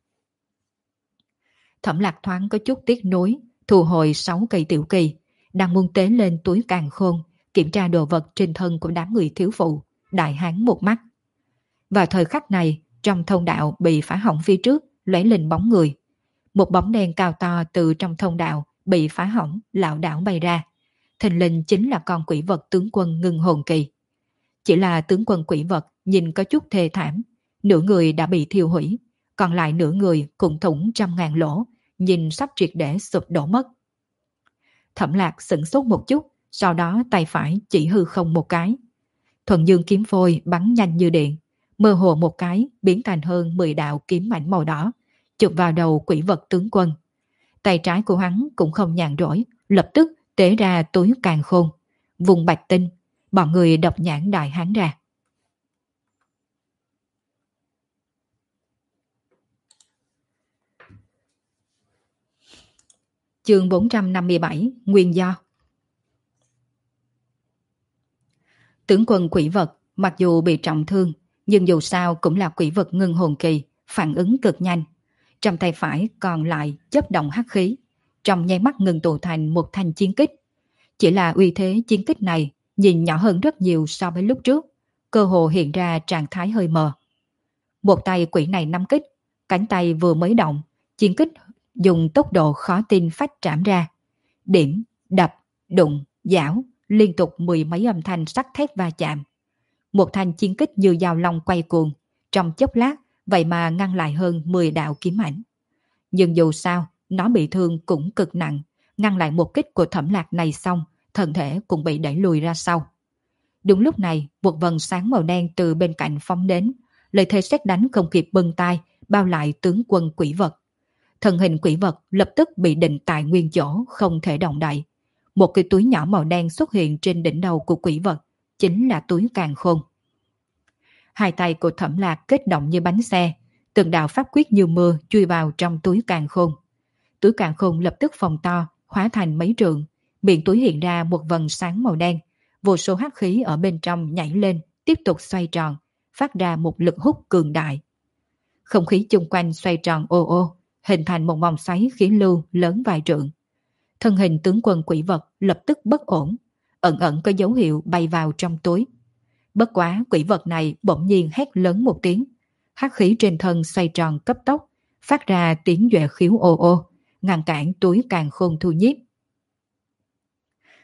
Thẩm Lạc thoáng có chút tiếc nuối, thu hồi 6 cây tiểu kỳ, đang muốn tế lên túi càn khôn, kiểm tra đồ vật trên thân của đám người thiếu phụ, đại hán một mắt. Vào thời khắc này, trong thông đạo bị phá hỏng phía trước, lóe lên bóng người. Một bóng đen cao to từ trong thông đạo bị phá hỏng, lảo đảo bay ra. Thình lình chính là con quỷ vật tướng quân Ngưng Hồn Kỳ. Chỉ là tướng quân quỷ vật nhìn có chút thê thảm, nửa người đã bị thiêu hủy, còn lại nửa người cũng thủng trăm ngàn lỗ, nhìn sắp triệt để sụp đổ mất. Thẩm Lạc sửng sốt một chút, sau đó tay phải chỉ hư không một cái. Thuần dương kiếm phôi bắn nhanh như điện, mơ hồ một cái biến thành hơn 10 đạo kiếm mảnh màu đỏ, chụp vào đầu quỷ vật tướng quân. Tay trái của hắn cũng không nhàn rỗi, lập tức tế ra túi càn khôn, vùng bạch tinh, bọn người độc nhãn đại hán ra. Chương 457 Nguyên do. Tướng quân quỷ vật mặc dù bị trọng thương, nhưng dù sao cũng là quỷ vật Ngưng Hồn Kỳ, phản ứng cực nhanh. Trong tay phải còn lại chấp động hắc khí, trong nháy mắt ngừng tụ thành một thanh chiến kích. Chỉ là uy thế chiến kích này nhìn nhỏ hơn rất nhiều so với lúc trước, cơ hồ hiện ra trạng thái hơi mờ. Một tay quỷ này nắm kích, cánh tay vừa mới động, chiến kích dùng tốc độ khó tin phách trảm ra. Điểm, đập, đụng, giảo, liên tục 10 mấy âm thanh sắt thép va chạm. Một thanh chiến kích như dao long quay cuồng, trong chốc lát vậy mà ngăn lại hơn 10 đạo kiếm ảnh. Nhưng dù sao, nó bị thương cũng cực nặng, ngăn lại một kích của Thẩm Lạc này xong, thân thể cũng bị đẩy lùi ra sau. Đúng lúc này, một vầng sáng màu đen từ bên cạnh phóng đến, lời thề sét đánh không kịp bưng tay, bao lại tướng quân quỷ vật. Thân hình quỷ vật lập tức bị định tại nguyên chỗ, không thể động đậy. Một cái túi nhỏ màu đen xuất hiện trên đỉnh đầu của quỷ vật, chính là túi càn khôn. Hai tay của Thẩm Lạc kết động như bánh xe, từng đạo pháp quyết như mưa chui vào trong túi càn khôn. Túi càn khôn lập tức phồng to, hóa thành mấy trượng, miệng túi hiện ra một vầng sáng màu đen, vô số hắc khí ở bên trong nhảy lên, tiếp tục xoay tròn, phát ra một lực hút cường đại. Không khí chung quanh xoay tròn ô ô, hình thành một vòng xoáy khí lưu lớn vài trượng. Thân hình tướng quân quỷ vật lập tức bất ổn, ẩn ẩn có dấu hiệu bay vào trong túi. Bất quá quỷ vật này bỗng nhiên hét lớn một tiếng, hắc khí trên thân xoay tròn cấp tốc, phát ra tiếng duệ khiếu ô ô, ngăn cản túi càn khôn thu nhiếp.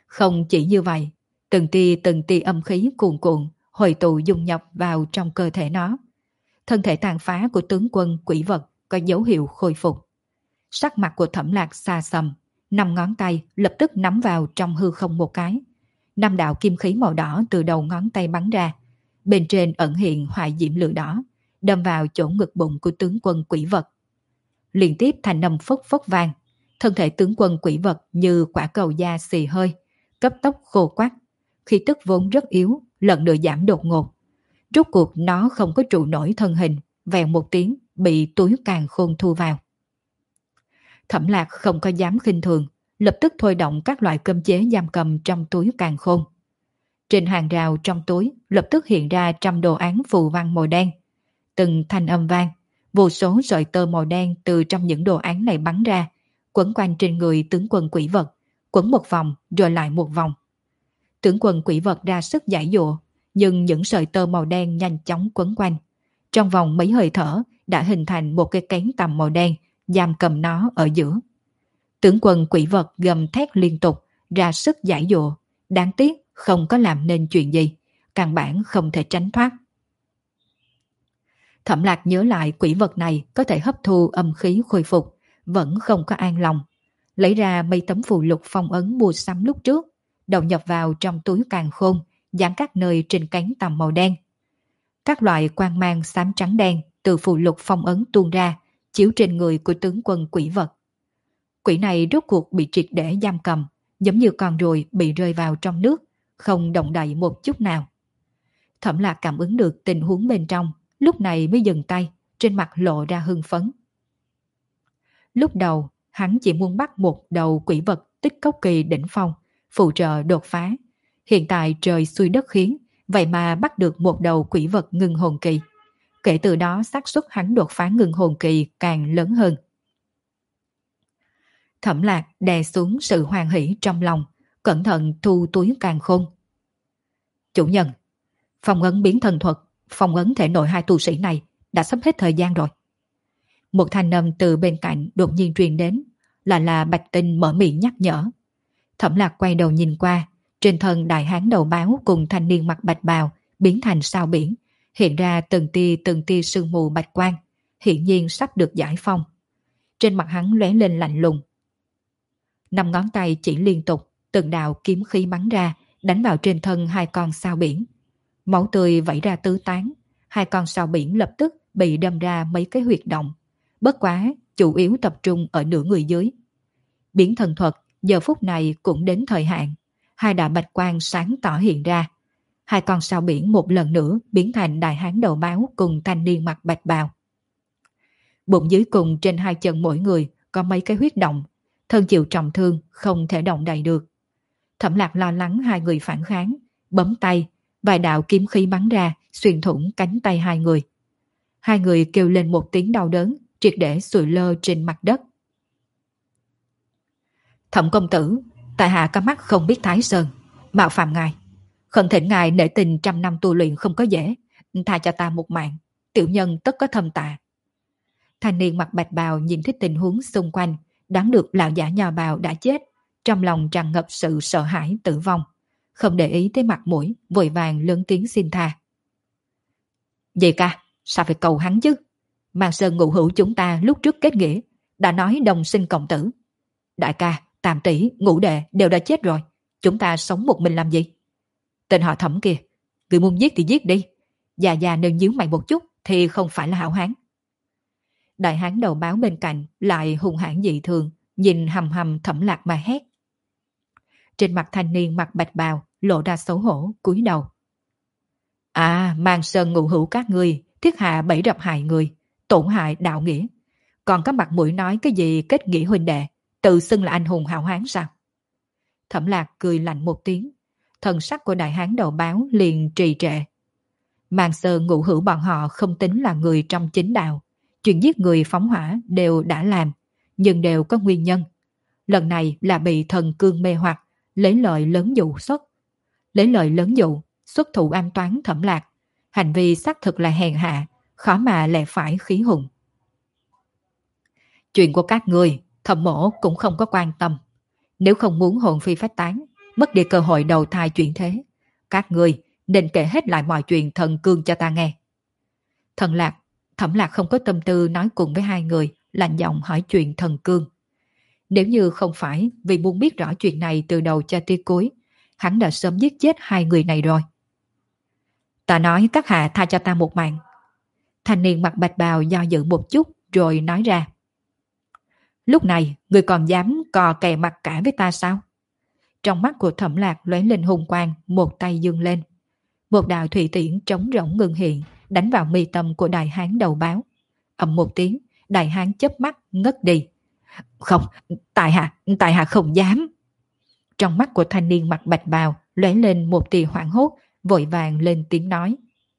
Không chỉ như vậy, từng tia âm khí cuồn cuộn, hội tụ dung nhập vào trong cơ thể nó. Thân thể tàn phá của tướng quân quỷ vật có dấu hiệu khôi phục. Sắc mặt của Thẩm Lạc xa xăm, 5 ngón tay lập tức nắm vào trong hư không một cái. 5 đạo kim khí màu đỏ từ đầu ngón tay bắn ra, bên trên ẩn hiện hỏa diễm lửa đỏ, đâm vào chỗ ngực bụng của tướng quân quỷ vật. Liên tiếp thành âm phốc phốc vang, thân thể tướng quân quỷ vật như quả cầu da xì hơi, cấp tốc khô quắt, khí tức vốn rất yếu, lần nữa giảm đột ngột. Rốt cuộc nó không có trụ nổi thân hình, vèo một tiếng bị túi càn khôn thu vào. Thẩm Lạc không có dám khinh thường, lập tức thôi động các loại cơm chế giam cầm trong túi càn khôn. Trên hàng rào trong túi lập tức hiện ra trăm đồ án phù văn màu đen. Từng thanh âm vang, vô số sợi tơ màu đen từ trong những đồ án này bắn ra, quấn quanh trên người tướng quân quỷ vật, quấn một vòng rồi lại một vòng. Tướng quân quỷ vật ra sức giãy giụa, nhưng những sợi tơ màu đen nhanh chóng quấn quanh. Trong vòng mấy hơi thở đã hình thành một cái cánh tằm màu đen giam cầm nó ở giữa. Tướng quân quỷ vật gầm thét liên tục, ra sức giãy giụa, đáng tiếc không có làm nên chuyện gì, căn bản không thể tránh thoát. Thẩm Lạc nhớ lại quỷ vật này có thể hấp thu âm khí khôi phục, vẫn không có an lòng. Lấy ra mấy tấm phù lục phong ấn mua sắm lúc trước, đầu nhập vào trong túi càn khôn, dán các nơi trên cánh tằm màu đen. Các loại quang mang xám trắng đen từ phù lục phong ấn tuôn ra, chiếu trên người của tướng quân quỷ vật. Quỷ này rốt cuộc bị triệt để giam cầm, giống như con ruồi bị rơi vào trong nước, không động đậy một chút nào. Thẩm Lạc cảm ứng được tình huống bên trong, lúc này mới dừng tay, trên mặt lộ ra hưng phấn. Lúc đầu, hắn chỉ muốn bắt một đầu quỷ vật tích cốc kỳ đỉnh phong, phụ trợ đột phá. Hiện tại trời xuôi đất khiến, vậy mà bắt được một đầu quỷ vật ngưng hồn kỳ. Kể từ đó xác suất hắn đột phá ngưng hồn kỳ càng lớn hơn. Thẩm Lạc đè xuống sự hoan hỷ trong lòng, cẩn thận thu túi càn khôn. Chủ nhân, phong ấn biến thần thuật, phong ấn thể nội hai tu sĩ này đã sắp hết thời gian rồi. Một thanh âm từ bên cạnh đột nhiên truyền đến, là Bạch Tinh mở miệng nhắc nhở. Thẩm Lạc quay đầu nhìn qua, trên thân đại hán đầu báo cùng thanh niên mặc bạch bào biến thành sao biển, hiện ra từng tia sương mù bạch quang, hiển nhiên sắp được giải phong. Trên mặt hắn lóe lên lạnh lùng. 5 ngón tay chỉ liên tục, từng đạo kiếm khí bắn ra, đánh vào trên thân hai con sao biển. Máu tươi vẩy ra tứ tán, hai con sao biển lập tức bị đâm ra mấy cái huyệt động. Bất quá, chủ yếu tập trung ở nửa người dưới. Biến thần thuật giờ phút này cũng đến thời hạn. Hai đạo bạch quang sáng tỏ hiện ra. Hai con sao biển một lần nữa biến thành đại hán đầu báo cùng thanh niên mặc bạch bào. Bụng dưới cùng trên hai chân mỗi người có mấy cái huyết động, thân chịu trọng thương không thể động đậy được. Thẩm Lạc lo lắng hai người phản kháng, bấm tay, vài đạo kiếm khí bắn ra xuyên thủng cánh tay hai người. Hai người kêu lên một tiếng đau đớn, triệt để sụi lơ trên mặt đất. Thẩm công tử, tại hạ có mắt không biết Thái Sơn, mạo phạm ngài, khẩn thỉnh ngài nể tình 100 năm tu luyện không có dễ, tha cho ta một mạng, tiểu nhân tất có thâm tạ. Thanh niên mặc bạch bào nhìn thấy tình huống xung quanh, đoán được lão giả nho bào đã chết, trong lòng tràn ngập sự sợ hãi tử vong, không để ý tới mặt mũi, vội vàng lớn tiếng xin tha. Vậy ca, sao phải cầu hắn chứ? Màn Sơn ngụ hữu chúng ta lúc trước kết nghĩa, đã nói đồng sinh cộng tử. Đại ca, Tam tỷ, Ngũ đệ đều đã chết rồi, chúng ta sống một mình làm gì? Tên họ Thẩm kia, người muốn giết thì giết đi, già nên nhíu mày một chút thì không phải là hảo hán. Đại hán đầu báo bên cạnh lại hung hãn dị thường, nhìn hầm hầm Thẩm Lạc mà hét. Trên mặt thanh niên mặc bạch bào lộ ra xấu hổ, cúi đầu. À, Màn Sơn ngụ hữu các ngươi thiết hạ bẫy đập hại người, tổn hại đạo nghĩa, còn có mặt mũi nói cái gì kết nghĩa huynh đệ, tự xưng là anh hùng hào hán sao? Thẩm Lạc cười lạnh một tiếng, thần sắc của đại hán đầu báo liền trì trệ. Màn Sơn ngụ hữu bọn họ không tính là người trong chính đạo, chuyện giết người phóng hỏa đều đã làm, nhưng đều có nguyên nhân. Lần này là bị thần cương mê hoặc, lấy lợi lớn dụ xuất. Lấy lợi lớn dụ, xuất thủ an toán Thẩm Lạc, hành vi xác thực là hèn hạ, khó mà lẽ phải khí hùng. Chuyện của các người, Thẩm mỗ cũng không có quan tâm. Nếu không muốn hồn phi phách tán, mất đi cơ hội đầu thai chuyển thế. Các ngươi nên kể hết lại mọi chuyện thần cương cho ta nghe. Thẩm Lạc không có tâm tư nói cùng với hai người, lạnh giọng hỏi chuyện thần cương. Nếu như không phải vì muốn biết rõ chuyện này từ đầu cho tới cuối, hắn đã sớm giết chết hai người này rồi. Ta nói các hạ tha cho ta một mạng. Thanh niên mặc bạch bào do dự một chút rồi nói ra. Lúc này người còn dám cò kè mặt cả với ta sao? Trong mắt của Thẩm Lạc lóe lên hung quang, một tay giương lên. Một đạo thủy tiễn trống rỗng ngưng hiện, đánh vào mi tâm của đại hán đầu báo. Ầm một tiếng, đại hán chớp mắt ngất đi. Không, tại hạ không dám. Trong mắt của thanh niên mặc bạch bào lóe lên một tia hoảng hốt, vội vàng lên tiếng nói.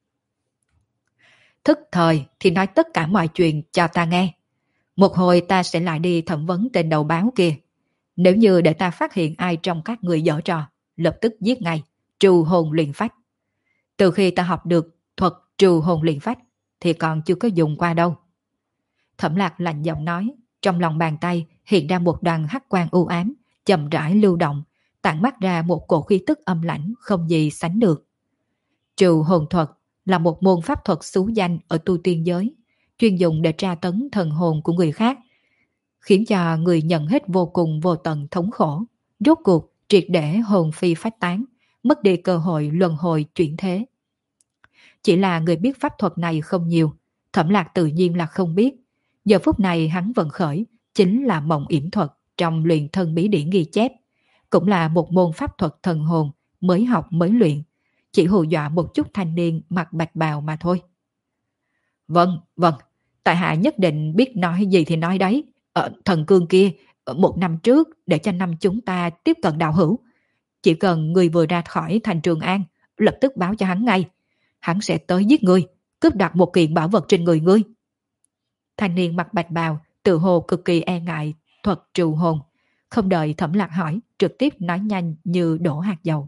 Thức thời thì nói tất cả mọi chuyện cho ta nghe. Một hồi ta sẽ lại đi thẩm vấn tên đầu báo kia. Nếu như để ta phát hiện ai trong các người giở trò, lập tức giết ngay, trừ hồn luyện phách. Từ khi ta học được thuật trừ hồn luyện phách, thì còn chưa có dùng qua đâu. Thẩm Lạc lạnh giọng nói, trong lòng bàn tay hiện ra một đoàn hắc quang u ám, chậm rãi lưu động, tản mát ra một cổ khí tức âm lãnh không gì sánh được. Trừ hồn thuật là một môn pháp thuật xú danh ở tu tiên giới, chuyên dùng để tra tấn thần hồn của người khác, khiến cho người nhận hết vô cùng vô tận thống khổ, rốt cuộc triệt để hồn phi phách tán, mất đi cơ hội luân hồi chuyển thế. Chỉ là người biết pháp thuật này không nhiều, Thẩm Lạc tự nhiên là không biết. Giờ phút này hắn vận khởi chính là mộng yểm thuật trong luyện thân bí điển ghi chép, cũng là một môn pháp thuật thần hồn mới học mới luyện, chỉ hù dọa một chút thanh niên mặc bạch bào mà thôi. Vâng, tại hạ nhất định biết nói gì thì nói đấy. Thần cương kia, một năm trước để cho năm chúng ta tiếp cận đạo hữu. Chỉ cần người vừa ra khỏi thành Trường An, lập tức báo cho hắn ngay. Hắn sẽ tới giết ngươi, cướp đoạt một kiện bảo vật trên người ngươi. Thanh niên mặc bạch bào, tự hồ cực kỳ e ngại thuật trừ hồn. Không đợi Thẩm Lạc hỏi, trực tiếp nói nhanh như đổ hạt dầu.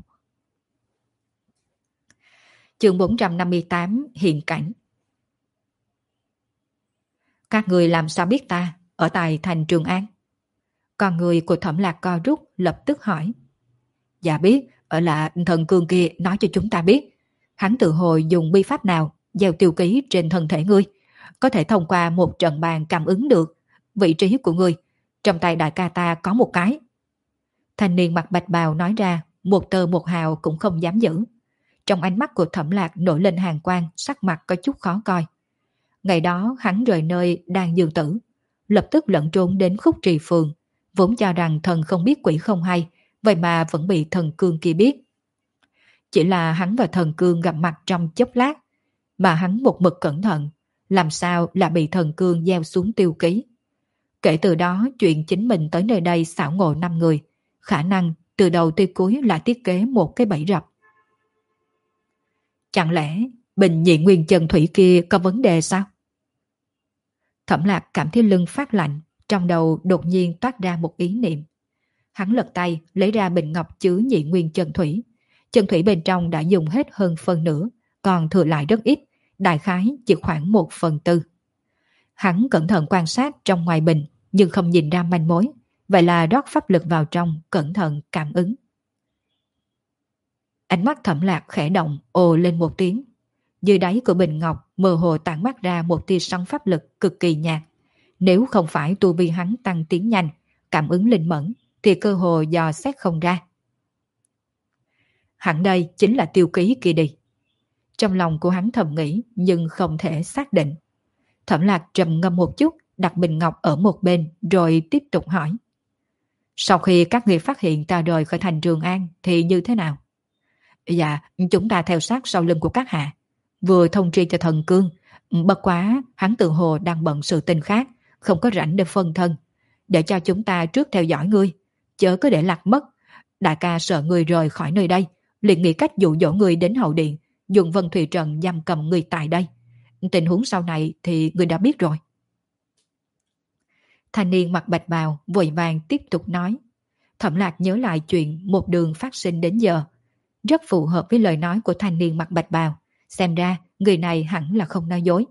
Chương 458 hiện cảnh. Các người làm sao biết ta ở tại thành Trường An? Con người của Thẩm Lạc co rút lập tức hỏi. Dạ biết, ở là thần cương kia nói cho chúng ta biết. Hắn tự hồi dùng bi pháp nào gieo tiêu ký trên thân thể ngươi, có thể thông qua một trận bàn cảm ứng được vị trí của ngươi. Trong tay đại ca ta có một cái. Thanh niên mặc bạch bào nói ra, một tơ một hào cũng không dám giữ. Trong ánh mắt của Thẩm Lạc nổi lên hàn quang, sắc mặt có chút khó coi. Ngày đó hắn rời nơi đang dương tử, lập tức lẫn trốn đến Khúc Trì Phường, vốn cho rằng thần không biết quỷ không hay, vậy mà vẫn bị thần cương kia biết. Chỉ là hắn và thần cương gặp mặt trong chốc lát, mà hắn một mực cẩn thận, làm sao là bị thần cương gieo xuống tiêu ký. Kể từ đó chuyện chính mình tới nơi đây xảo ngộ 5 người, khả năng từ đầu tới cuối là thiết kế một cái bẫy rập. Chẳng lẽ bình nhị nguyên chân thủy kia có vấn đề sao? Thẩm Lạc cảm thấy lưng phát lạnh, trong đầu đột nhiên toát ra một ý niệm. Hắn lật tay lấy ra bình ngọc chứa nhị nguyên chân thủy. Chân thủy bên trong đã dùng hết hơn phân nửa, còn thừa lại rất ít, đại khái chỉ khoảng 1/4. Hắn cẩn thận quan sát trong ngoài bình, nhưng không nhìn ra manh mối, vậy là rót pháp lực vào trong, cẩn thận cảm ứng. Ánh mắt Thẩm Lạc khẽ động, ồ lên một tiếng. Dưới đáy của bình ngọc mơ hồ tản mát ra một tia sóng pháp lực cực kỳ nhạt. Nếu không phải tu vi hắn tăng tiến nhanh, cảm ứng linh mẫn, thì cơ hồ dò xét không ra. Hẳn đây chính là tiêu ký kia đi. Trong lòng của hắn thầm nghĩ, nhưng không thể xác định. Thẩm Lạc trầm ngâm một chút, đặt bình ngọc ở một bên, rồi tiếp tục hỏi. Sau khi các người phát hiện ta rời khỏi thành Trường An, thì như thế nào? Dạ, chúng ta theo sát sau lưng của các hạ. Vừa thông tri cho thần cương, bất quá hắn tự hồ đang bận sự tình khác, không có rảnh để phân thân. Để cho chúng ta trước theo dõi ngươi, chớ có để lạc mất. Đại ca sợ ngươi rời khỏi nơi đây, liền nghĩ cách dụ dỗ ngươi đến hậu điện, dùng Vân Thùy Trận giam cầm ngươi tại đây. Tình huống sau này thì ngươi đã biết rồi. Thanh niên mặc bạch bào vội vàng tiếp tục nói. Thẩm Lạc nhớ lại chuyện một đường phát sinh đến giờ, rất phù hợp với lời nói của thanh niên mặc bạch bào. Xem ra người này hẳn là không nói dối.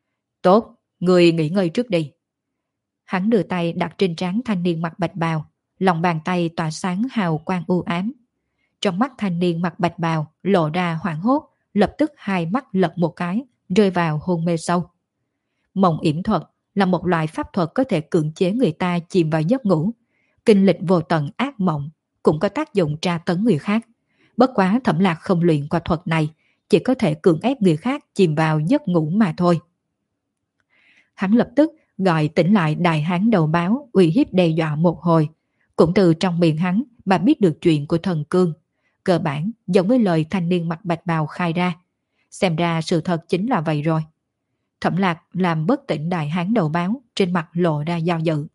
Tốt, người nghỉ ngơi trước đi. Hắn đưa tay đặt trên trán thanh niên mặc bạch bào, lòng bàn tay tỏa sáng hào quang u ám. Trong mắt thanh niên mặc bạch bào lộ ra hoảng hốt, lập tức hai mắt lật một cái, rơi vào hôn mê sâu. Mộng yểm thuật là một loại pháp thuật có thể cưỡng chế người ta chìm vào giấc ngủ. Kinh lịch vô tận ác mộng cũng có tác dụng tra tấn người khác. Bất quá Thẩm Lạc không luyện qua thuật này, chỉ có thể cưỡng ép người khác chìm vào giấc ngủ mà thôi. Hắn lập tức gọi tỉnh lại đại hán đầu báo, uy hiếp đe dọa một hồi. Cũng từ trong miệng hắn mà biết được chuyện của thần cương. Cơ bản giống với lời thanh niên mặc bạch bào khai ra. Xem ra sự thật chính là vậy rồi. Thẩm Lạc làm bất tỉnh đại hán đầu báo, trên mặt lộ ra do dự.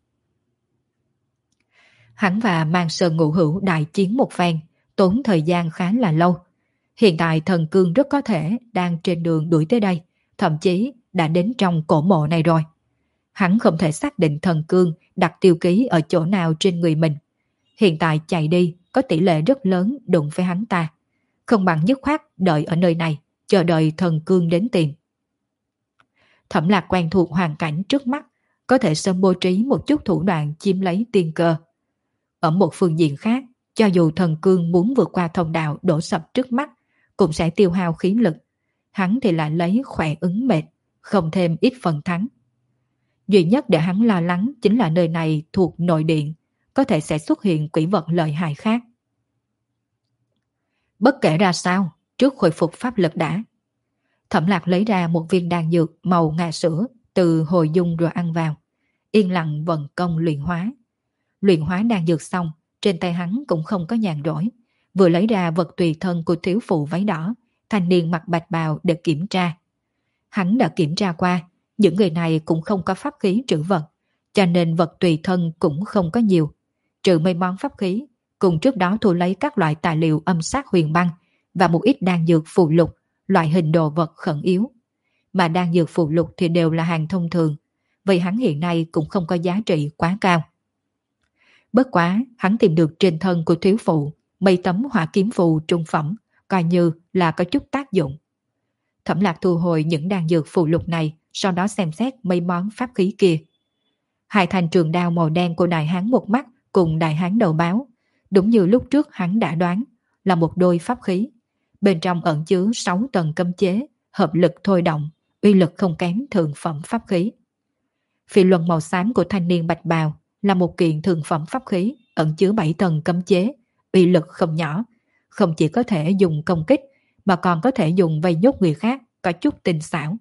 Hắn và Mang Sơn Ngũ Hữu đại chiến một phen, tốn thời gian khá là lâu. Hiện tại thần cương rất có thể đang trên đường đuổi tới đây, thậm chí đã đến trong cổ mộ này rồi. Hắn không thể xác định thần cương đặt tiêu ký ở chỗ nào trên người mình. Hiện tại chạy đi có tỷ lệ rất lớn đụng với hắn ta. Không bằng dứt khoát đợi ở nơi này, chờ đợi thần cương đến tìm. Thẩm Lạc quen thuộc hoàn cảnh trước mắt, có thể sớm bố trí một chút thủ đoạn chiếm lấy tiên cơ. Ở một phương diện khác, cho dù thần cương muốn vượt qua thông đạo đổ sập trước mắt, cũng sẽ tiêu hao khí lực. Hắn thì lại lấy khỏe ứng mệt, không thêm ít phần thắng. Duy nhất để hắn lo lắng chính là nơi này thuộc nội điện, có thể sẽ xuất hiện quỷ vật lợi hại khác. Bất kể ra sao, trước khôi phục pháp lực đã. Thẩm Lạc lấy ra một viên đan dược màu ngà sữa từ hồi dung rồi ăn vào. Yên lặng vận công luyện hóa. Luyện hóa đan dược xong, trên tay hắn cũng không có nhàn rỗi. Vừa lấy ra vật tùy thân của thiếu phụ váy đỏ, thanh niên mặc bạch bào để kiểm tra. Hắn đã kiểm tra qua, những người này cũng không có pháp khí trữ vật, cho nên vật tùy thân cũng không có nhiều. Trừ mấy món pháp khí, cùng trước đó thu lấy các loại tài liệu âm sát huyền băng và một ít đan dược phụ lục, loại hình đồ vật khẩn yếu. Mà đan dược phụ lục thì đều là hàng thông thường, vậy hắn hiện nay cũng không có giá trị quá cao. Bất quá, hắn tìm được trên thân của thiếu phụ mấy tấm hỏa kiếm phù trung phẩm, coi như là có chút tác dụng. Thẩm Lạc thu hồi những đan dược phụ lục này, sau đó xem xét mấy món pháp khí kia. Hai thanh trường đao màu đen của đại hán một mắt cùng đại hán đầu báo, đúng như lúc trước hắn đã đoán, là một đôi pháp khí. Bên trong ẩn chứa 6 tầng cấm chế, hợp lực thôi động, uy lực không kém thượng phẩm pháp khí. Phi luân màu xám của thanh niên bạch bào là một kiện thượng phẩm pháp khí, ẩn chứa 7 tầng cấm chế, uy lực không nhỏ, không chỉ có thể dùng công kích, mà còn có thể dùng vây nhốt người khác, có chút tinh xảo.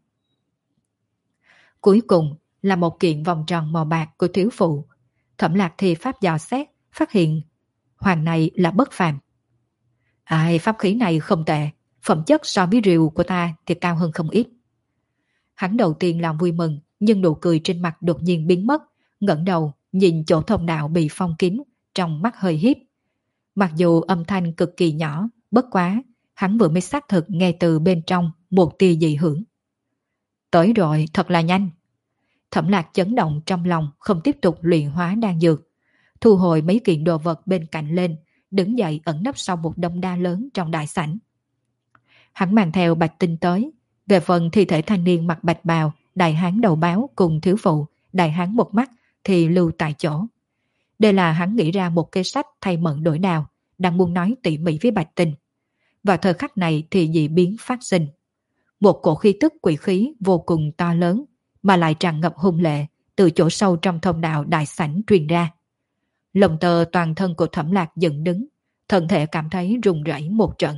Cuối cùng là một kiện vòng tròn màu bạc của thiếu phụ. Thẩm Lạc thì pháp dò xét, phát hiện hoàng này là bất phàm. Pháp khí này không tệ, phẩm chất so với rìu của ta thì cao hơn không ít. Hắn đầu tiên làm vui mừng, nhưng nụ cười trên mặt đột nhiên biến mất, ngẩng đầu nhìn chỗ thông đạo bị phong kín, trong mắt hơi híp. Mặc dù âm thanh cực kỳ nhỏ, bất quá, hắn vừa mới xác thực nghe từ bên trong một tia dị hưởng. Tới rồi, thật là nhanh. Thẩm Lạc chấn động trong lòng, không tiếp tục luyện hóa đan dược. Thu hồi mấy kiện đồ vật bên cạnh lên, đứng dậy ẩn nấp sau một đống đa lớn trong đại sảnh. Hắn mang theo Bạch Tinh tới. Về phần thi thể thanh niên mặc bạch bào, đại hán đầu báo cùng thiếu phụ, đại hán một mắt thì lưu tại chỗ. Đây là hắn nghĩ ra một kế sách thay mận đổi đào, đang muốn nói tỉ mỉ với Bạch Tinh. Vào thời khắc này thì dị biến phát sinh. Một cổ khí tức quỷ khí vô cùng to lớn, mà lại tràn ngập hung lệ, từ chỗ sâu trong thông đạo đại sảnh truyền ra. Lồng tơ toàn thân của Thẩm Lạc dựng đứng, thân thể cảm thấy run rẩy một trận.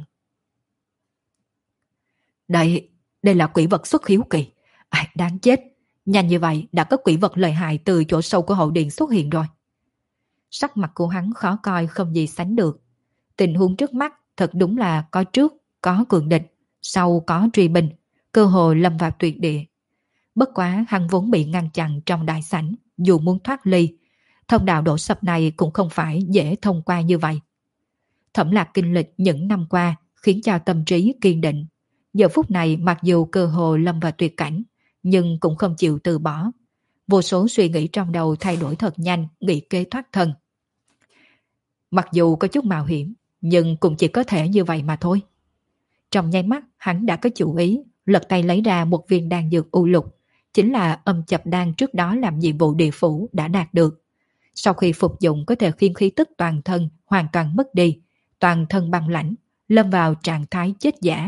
Đây là quỷ vật xuất hiếu kỳ. Đáng chết, nhanh như vậy đã có quỷ vật lợi hại từ chỗ sâu của hậu điện xuất hiện rồi. Sắc mặt của hắn khó coi không gì sánh được. Tình huống trước mắt thật đúng là có trước có cường địch, sau có truy binh, cơ hội lâm vào tuyệt địa. Bất quá hắn vốn bị ngăn chặn trong đại sảnh, dù muốn thoát ly, thông đạo đổ sập này cũng không phải dễ thông qua như vậy. Thẩm Lạc kinh lịch những năm qua khiến cho tâm trí kiên định. Giờ phút này mặc dù cơ hồ lâm vào tuyệt cảnh, nhưng cũng không chịu từ bỏ. Vô số suy nghĩ trong đầu thay đổi thật nhanh, nghĩ kế thoát thân. Mặc dù có chút mạo hiểm, nhưng cũng chỉ có thể như vậy mà thôi. Trong nháy mắt hắn đã có chủ ý, lật tay lấy ra một viên đan dược u lục, chính là âm chập đan trước đó làm nhiệm vụ địa phủ đã đạt được. Sau khi phục dụng có thể khiến khí tức toàn thân hoàn toàn mất đi, toàn thân băng lãnh, lâm vào trạng thái chết giả.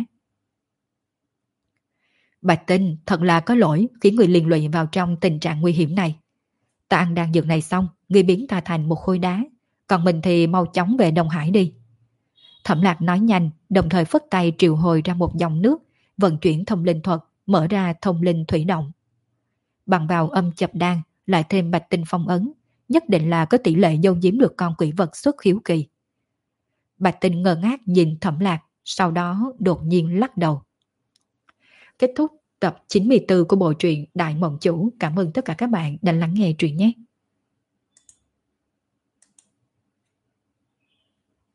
Bạch Tinh thật là có lỗi khiến người liên lụy vào trong tình trạng nguy hiểm này. Ta ăn đan dược này xong, ngươi biến ta thành một khối đá, còn mình thì mau chóng về Đông Hải đi. Thẩm Lạc nói nhanh, đồng thời phất tay triệu hồi ra một dòng nước, vận chuyển thông linh thuật, mở ra thông linh thủy động. Bằng vào âm chập đan, lại thêm Bạch Tinh phong ấn, nhất định là có tỷ lệ giấu giếm được con quỷ vật xuất hiếu kỳ. Bạch Tinh ngơ ngác nhìn Thẩm Lạc, sau đó đột nhiên lắc đầu. Kết thúc tập 94 của bộ truyện Đại Mộng Chủ. Cảm ơn tất cả các bạn đã lắng nghe truyện nhé.